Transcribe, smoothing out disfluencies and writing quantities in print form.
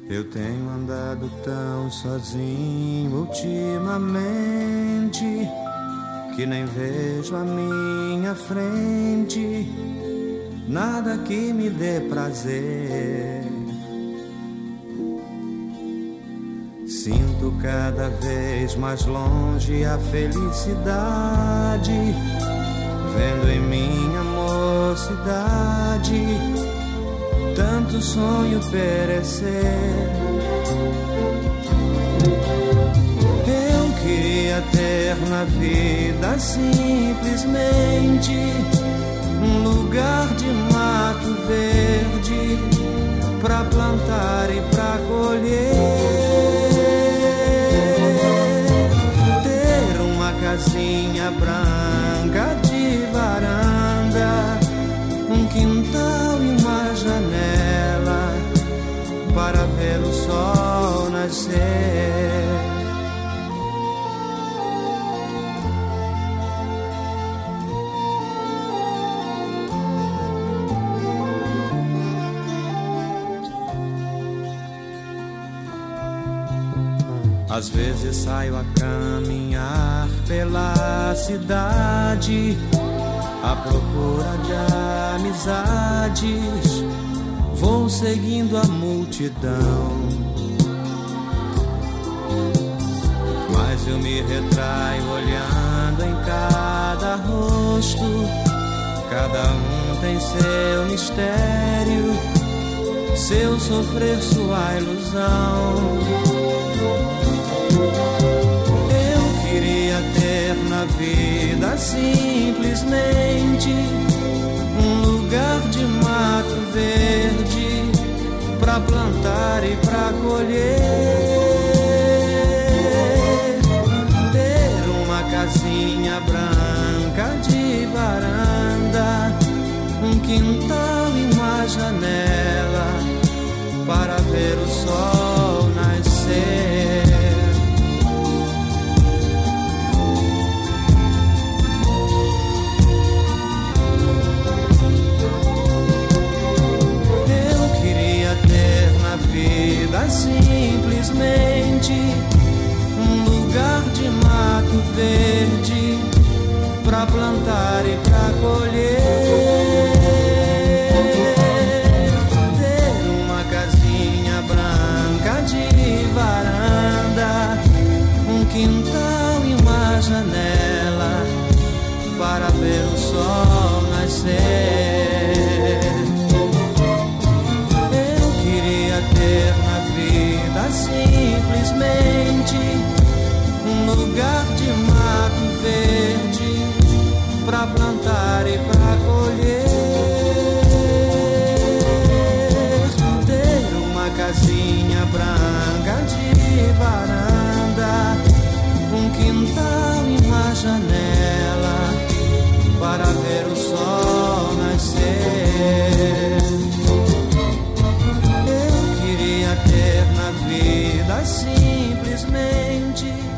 Eu tenho andado tão sozinho ultimamente que nem vejo a minha frente nada que me dê prazer. Sinto cada vez mais longe a felicidade, vendo em minha mocidade tanto sonho perecer. Eu queria ter na vida simplesmente um lugar de mato verde pra plantar e pra colher, ter uma casinha branca de varanda, um quintal e uma janela para ver o sol nascer. Às vezes saio a caminhar pela cidade à procura de amizades, vou seguindo a multidão, mas eu me retraio olhando em cada rosto, cada um tem seu mistério, seu sofrer, sua ilusão. Eu queria ter na vida simplesmente um lugar de mato verde pra plantar e pra colher, ter uma casinha branca de varanda, um quintal e uma janela para ver o sol nascer. Vida simplesmente um lugar de mato verde pra plantar e pra colher, ter uma casinha branca de varanda, um quintal e uma janela para ver o sol nascer. Ter na vida simplesmente um lugar de mato verde pra plantar e pra colher, ter uma casinha branca de varanda, um quintal e uma janela para ver o sol nascer. Ter na vida simplesmente